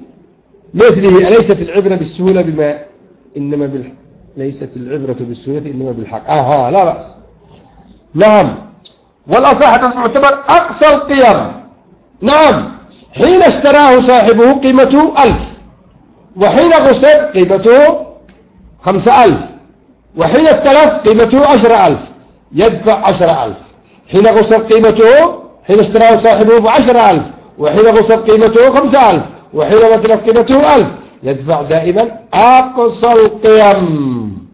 بمثله. أليست العبرة بالسهولة بما إنما ليست العبرة بالسهولة إنما بالحق. لا بأس. نعم. والأصح المعتبر أقصى القيم. نعم. حين اشتراه صاحبه قيمته 1000، وحين غصب قيمته 5000، وحين اتلف قيمته 10000 يدفع 10000. حين غصب قيمته حين اشتراه صاحبه ب10000، وحين غصب قيمته 5000، وحين اتلف قيمته 1000 يدفع دائما أقصى القيم.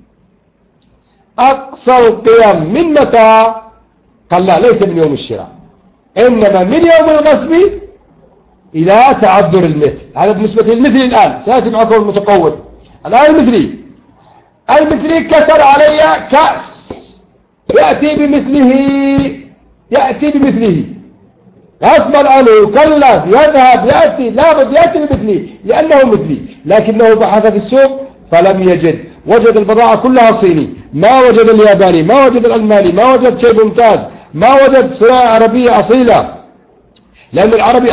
أقصى القيم من متى؟ قال لا، ليس من يوم الشراء، إنما من يوم الغصب إلى تعذر المثل. هذا بالنسبة للمثل. الآن سأتي معكم المتقول. الآن المثلي كسر علي كأس، يأتي بمثله غصبا عنه، يكلف، يذهب، يأتي، لابد يأتي بمثله لأنه مثلي. لكنه بحث في السوق فلم يجد، وجد البضاعة كلها صيني، ما وجد الياباني، ما وجد الألماني، ما وجد شيء ممتاز، ما وجد صناعة عربية أصيلة، لأن العربي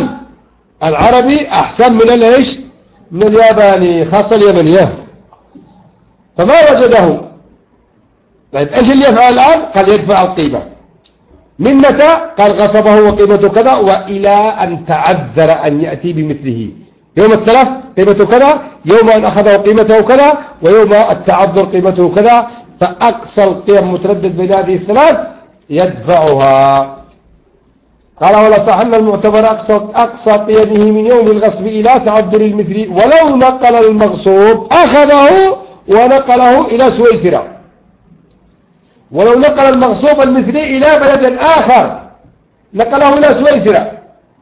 أحسن من الإيش؟ من الياباني، خاصة اليابانية، فما وجده. طيب إيش اللي يفعل الآن؟ قال يدفع القيمة. من متى؟ قال غصبه وقيمته كذا، وإلى أن تعذر أن يأتي بمثله. يوم التلف قيمته كذا، يوم أن أخذه قيمته كذا، ويوم التعذر قيمته كذا. فأقصى القيم متردد بين هذه الثلاث يدفعها. قال ولا صحن المعتبر أقصى قيمه من يوم الغصب إلى تعذر المثل، ولو نقل المغصوب أخذه ونقله إلى سويسرا. ولو نقل المغصوب المثلي إلى بلد آخر نقله إلى سويسرا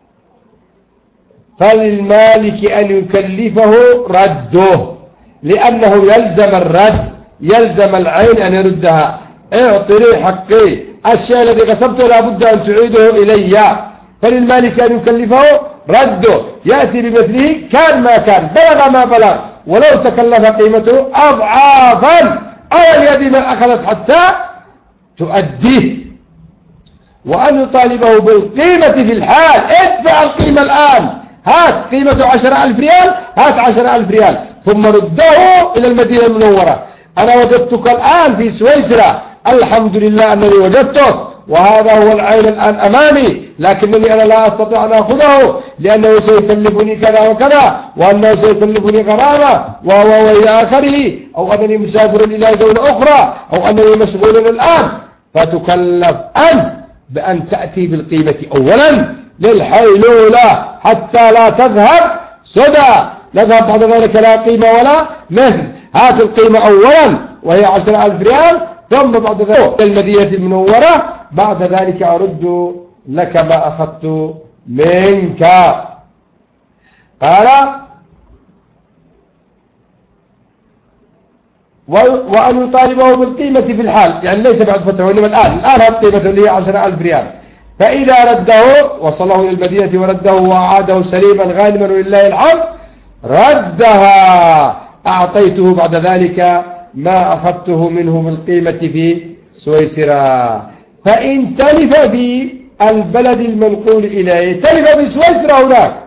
فللمالك أن يكلفه رده، لأنه يلزم الرد، يلزم العين أن يردها. اعطني حقي، الشيء الذي غصبته لابد أن تعيده إلي. فللمالك أن يكلفه رده، يأتي بمثله كان ما كان، بلغ ما بلغ، ولو تكلف قيمته أضعافا على اليد ما أخذت حتى تؤديه. وأن يطالبه بالقيمة في الحال. ادفع القيمة الآن، هات قيمته 10,000 ريال، هات 10,000 ريال، ثم رده إلى المدينة المنورة. أنا وجدتك الآن في سويسرا، الحمد لله أنني وجدتك، وهذا هو العين الآن أمامي، لكنني أنا لا أستطيع أن أخذه لأنه سيكلفني كذا وكذا، وأنه سيكلفني غرامة وإلى آخره، أو أنني مسافر إلى دولة أخرى، أو أنني مشغول الآن. فتكلف أنت بأن تأتي بالقيمة أولا للحيلولة حتى لا تذهب سدى، نذهب بعد ذلك لا قيمة ولا مثل. هات القيمة أولا وهي 10,000 ريال، ثم بعد ذلك المدينة المنورة، بعد ذلك أرد لك ما أخذت منك. قال وأن يطالبه بالقيمة في الحال، يعني ليس بعد فترة وإنما الآن هذه قيمته اللي هي 10,000 ريال. فإذا رده وصله إلى المدينة ورده وأعاده سليما غانما ولله الحمد، ردها أعطيته بعد ذلك ما أخذته منه بالقيمة في سويسرا. فإن تلف في البلد المنقول إليه، تلف بسويسرا هناك،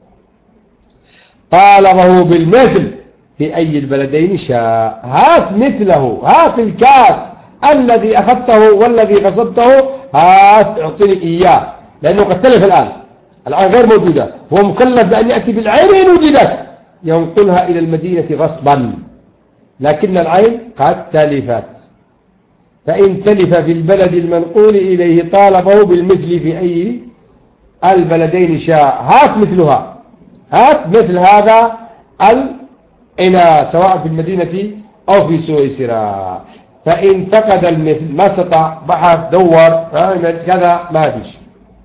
طالبه بالمثل في أي البلدين شاء. هات مثله، هات الكاس الذي أخذته والذي غصبته، هات اعطني إياه، لأنه قد تلف الآن غير موجودة، هو مكلف بأن يأتي بالعين إن وجدت ينقلها إلى المدينة غصبا، لكن العين قد تلفت. فإن تلف في البلد المنقول إليه طالبه بالمثل في أي البلدين شاء. هات مثلها، هات مثل هذا الإناء سواء في المدينة أو في سويسرا. فإن فقد المثل، ما استطاع، بحث دور كذا، ما فيش.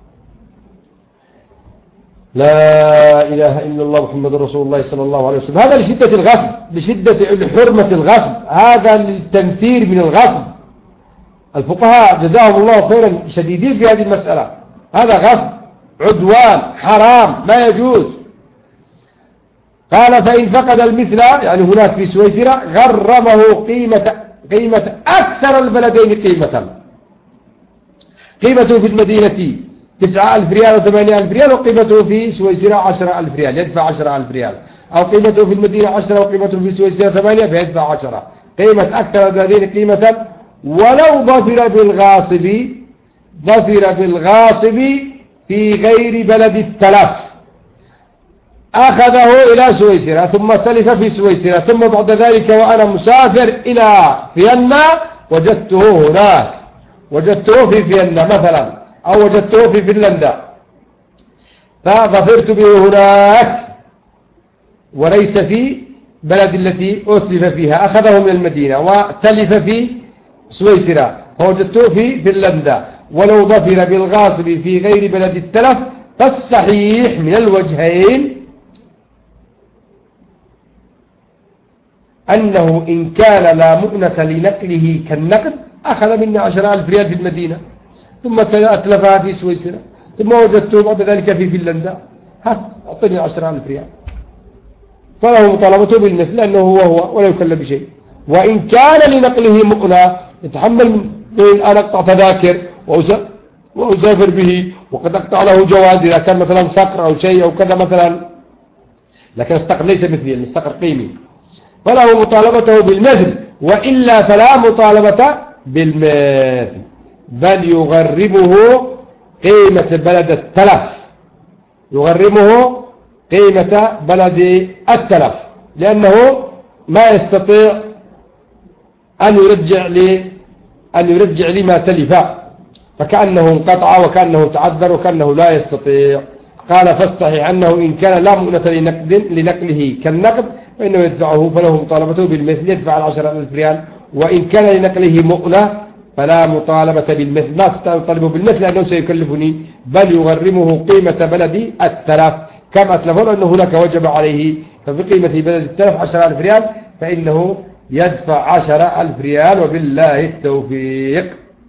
لا إله إلا الله محمد رسول الله صلى الله عليه وسلم. هذا لشدة الغصب، لشدة حرمة الغصب، هذا للتنفير من الغصب. الفقهاء جزاهم الله خيرا شديدين في هذه المسألة. هذا غصب، عدوان، حرام، ما يجوز. قال فإن فقد المثل، يعني هناك في سويسرا، غرمه قيمة أكثر البلدين قيمته في المدينة 9,000 ريال و8,000 ريال، وقيمته في سويسرا 10,000 ريال، يدفع 10,000 ريال. أو قيمته في المدينة 10 وقيمته في سويسرا 8 فيدفع 10. قيمة أكثر البلدين قيمة. ولو ظفر بالغاصب في غير بلد التلف، أخذه إلى سويسرا ثم تلف في سويسرا، ثم بعد ذلك وأنا مسافر إلى فيينا وجدته هناك، وجدته في فيينا مثلا، أو وجدته في فنلندا، فظفرت به هناك وليس في بلد التي أتلف فيها، أخذه من المدينة وتلف في سويسرا فوجدته في فنلندا. ولو ظفر بالغاصب في غير بلد التلف فالصحيح من الوجهين أنه إن كان لا مؤنة لنقله كالنقد أخذ مني 10,000 ريال في المدينة، ثم أتلفها في سويسرا، ثم وجدته بعد ذلك في فنلندا، أعطني 10,000 ريال، فله مطالبته بالمثل لأنه هو ولا يكلف بشيء. وإن كان لنقله مؤنة يتحمل من أن أقطع تذاكر وأسافر به، وقد أقطع له جواز إذا كان مثلا صقر أو شيء أو كذا مثلا، لكن الصقر ليس مثلي، الصقر قيمي، فله مطالبته بالمثل. وإلا فلا مطالبة بالمثل، بل يغرمه قيمة بلد التلف، يغرمه قيمة بلد التلف، لأنه ما يستطيع أن يرجع لما تلف، فكأنه انقطع وكأنه تعذر وكأنه لا يستطيع. قال فالصحيح أنه إن كان لا مؤنة لنقله كالنقد فإنه يدفعه، فله مطالبته بالمثل، يدفع 10,000 ريال. وإن كان لنقله مؤنة فلا مطالبة بالمثل، ما تطالبه بالمثل لأنه سيكلفني، بل يغرمه قيمة بلد التلف كما أتلفه، لأنه هناك وجب عليه، فبقيمة بلد التلف 10,000 ريال فإنه يدفع 10,000 ريال، وبالله التوفيق.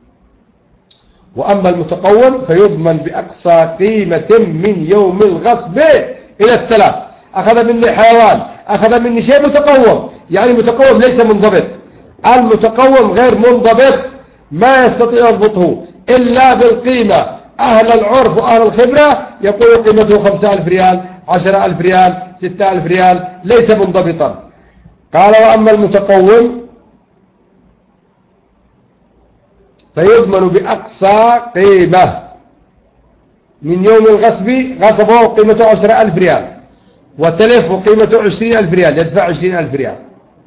وأما المتقوم فيضمن بأقصى قيمة من يوم الغصب إلى التلف. أخذ مني حيوان، أخذ مني شيء متقوم، يعني متقوم ليس منضبط. المتقوم غير منضبط، ما يستطيع يضبطه إلا بالقيمة. أهل العرف وأهل الخبرة يقول قيمته 5,000 ريال، 10,000 ريال، 6,000 ريال، ليس منضبطا. قال وأما المتقوم فيضمن بأقصى قيمة من يوم الغصب، غصبه قيمته 10,000 ريال وتلف قيمته 20,000 ريال، يدفع 20,000 ريال.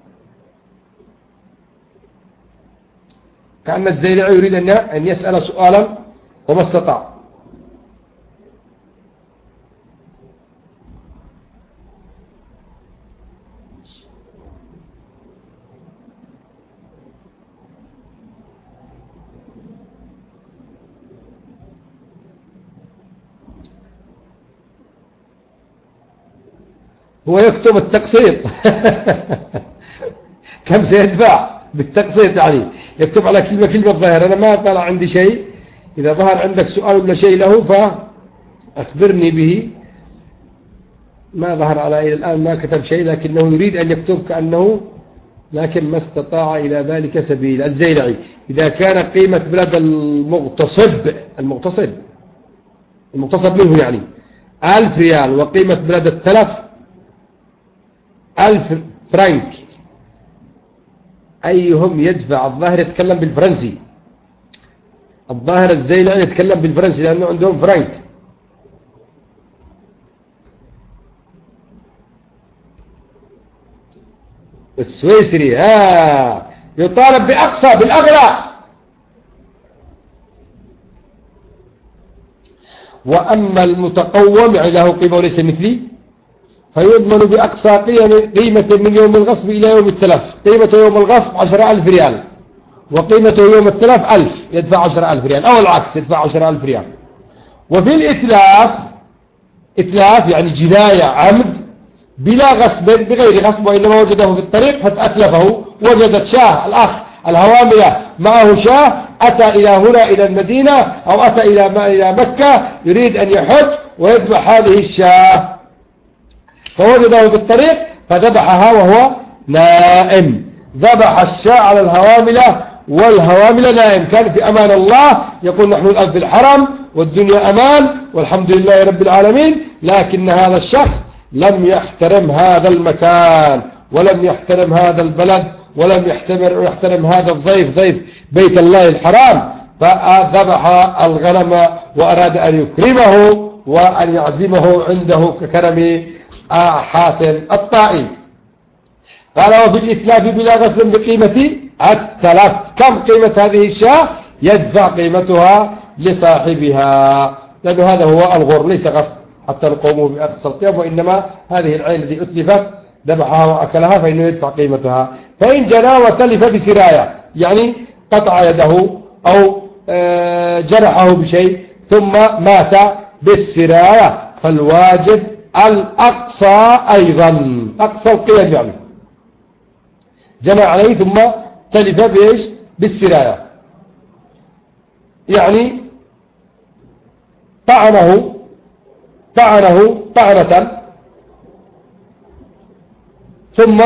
كأن الزيلعي يريد أن يسأل سؤالا وما استطاع. هو يكتب التقسيط كم سيدفع بالتقسيط، يعني يكتب على كلمة ظاهر. أنا ما طلع عندي شيء، إذا ظهر عندك سؤال ولا شيء له فأخبرني به. ما ظهر على إلى الآن، ما كتب شيء، لكنه يريد أن يكتب كأنه، لكن ما استطاع إلى ذلك سبيل. الزيلعي إذا كان قيمة بلد المغتصب المقتصد منه يعني 1000 ريال وقيمة بلاد التلف 1000 فرنك، أيهم يدفع؟ الظاهر يتكلم بالفرنسي، الظاهر الزيلعي يتكلم بالفرنسي لأنه عندهم فرنك. السويسري يطالب بأقصى بالأغلى. وأما المتقوم يعني له قيمة وليس مثلي فيضمن بأقصى قيمة من يوم الغصب إلى يوم التلف. قيمة يوم الغصب 10,000 ريال وقيمته يوم التلف 1000، يدفع 10,000 ريال أو العكس يدفع 10,000 ريال. وفي الإتلاف، إتلاف يعني جناية عمد بلا غصب بغير غصب وإنما وجده في الطريق فتأتلفه، وجدت شاه الأخ الهواملة معه شاه، أتى إلى هنا إلى المدينة أو أتى إلى مكة يريد أن يحج ويذبح هذه الشاه، فوجده في الطريق فذبحها وهو نائم. ذبح الشاة على الهواملة والهواملة نائم، كان في أمان الله، يقول نحن الآن في الحرم والدنيا أمان والحمد لله رب العالمين، لكن هذا الشخص لم يحترم هذا المكان ولم يحترم هذا البلد ولم يحترم هذا الضيف، ضيف بيت الله الحرام، فذبح الغنم وأراد أن يكرمه وأن يعزمه عنده ككرم حاتم الطائي. قال وفي الإتلاف بلا غصب بقيمة التلف. كم قيمة هذه الشاة؟ يدفع قيمتها لصاحبها، لأنه هذا هو الغر ليس غصب حتى نقومه بأقصى القيم، وإنما هذه العين التي أتلفت ذبحها وأكلها فإنه يدفع قيمتها. فإن جنى وتلف بسراية يعني قطع يده أو جرحه بشيء ثم مات بالسراية فالواجب الأقصى أيضا، أقصى القيم يعني جنى عليه ثم تلف بإيش؟ بالسراية، يعني طعنه طعنة ثم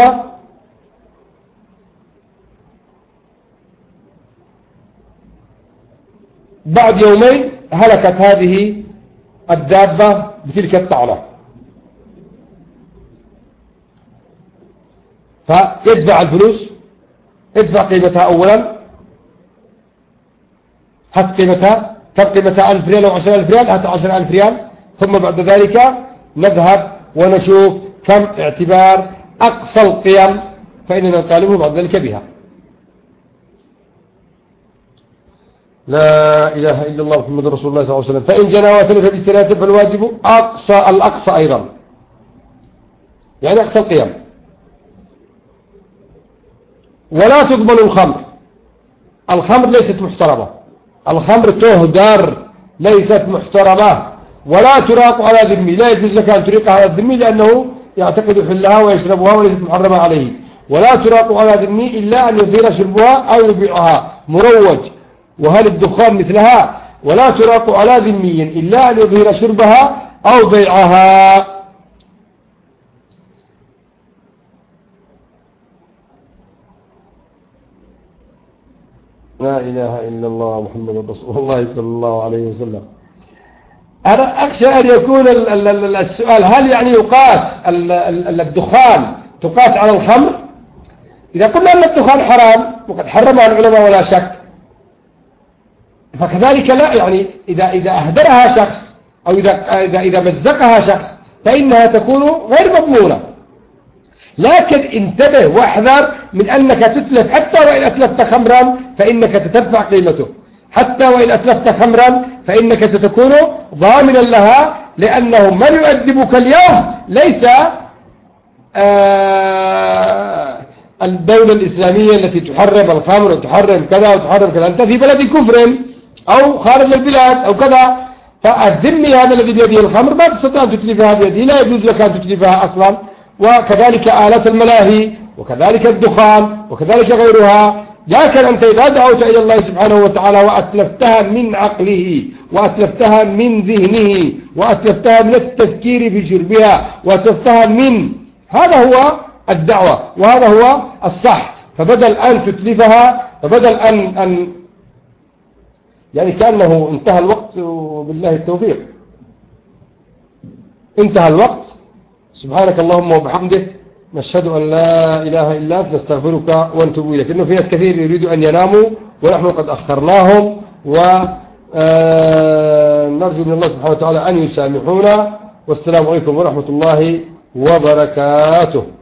بعد يومين هلكت هذه الدابة بتلك الطعنة، فيدفع الفلوس، ادفع قيمتها أولا، هات قيمتها، كم قيمتها 1000 ريال أو 10,000 ريال، هات 10,000 ريال، ثم بعد ذلك نذهب ونشوف كم اعتبار أقصى القيم فإننا نطالبه بعد ذلك بها. لا إله إلا الله محمد رسول الله صلى الله عليه وسلم. فإن جنى وتلف بالسراية فالواجب الأقصى أيضا، يعني أقصى القيم. ولا تقبل الخمر، الخمر ليست محترمة، الخمر تهدر ليست محترمة، ولا تراق على ذمي، لا يجوز لك أن تريقها على الذمي لأنه يعتقد حلها ويشربها وليست محرمة عليه. ولا تراق على ذمي إلا أن يثير شربها أو يبيعها مروج، وهل الدخان مثلها؟ ولا تراق على ذمي إلا أن يظهر شربها أو بيعها. لا إله إلا الله محمد رسول الله صلى الله عليه وسلم. أنا أخشى أن يكون السؤال هل يعني يقاس الدخان تقاس على الخمر؟ إذا قلنا أن الدخان حرام وقد حرمها العلماء ولا شك، فكذلك لا، يعني إذا أهدرها شخص أو إذا مزقها شخص فإنها تكون غير مضمونة. لكن انتبه واحذر من أنك تتلف، حتى وإن أتلفت خمرا فإنك ستدفع قيمته، حتى وإن أتلفت خمرا فإنك ستكون ضامنا لها، لأنه من يؤدبك اليوم ليس الدولة الإسلامية التي تحرم الخمر وتحرم كذا وتحرم كذا، أنت في بلد كفر أو خارج البلاد أو كذا، فالذمي هذا الذي بيده الخمر ما تستطيع أن تتلفها بيده، لا يجوز لك أن تتلفها أصلا. وكذلك آلات الملاهي وكذلك الدخان وكذلك غيرها. لكن أنت إذا دعوت إلى الله سبحانه وتعالى وأتلفتها من عقله وأتلفتها من ذهنه وأتلفتها من التفكير في شربها وأتلفتها من، هذا هو الدعوة وهذا هو الصح. فبدل أن تتلفها، فبدل أن يعني كأنه انتهى الوقت وبالله التوفيق. انتهى الوقت. سبحانك اللهم وبحمدك، نشهد أن لا إله إلا أنت، نستغفرك ونتوب إليك. إنه في ناس كثير يريدوا أن يناموا ونحن قد أخرناهم، ونرجو من الله سبحانه وتعالى أن يسامحونا. والسلام عليكم ورحمة الله وبركاته.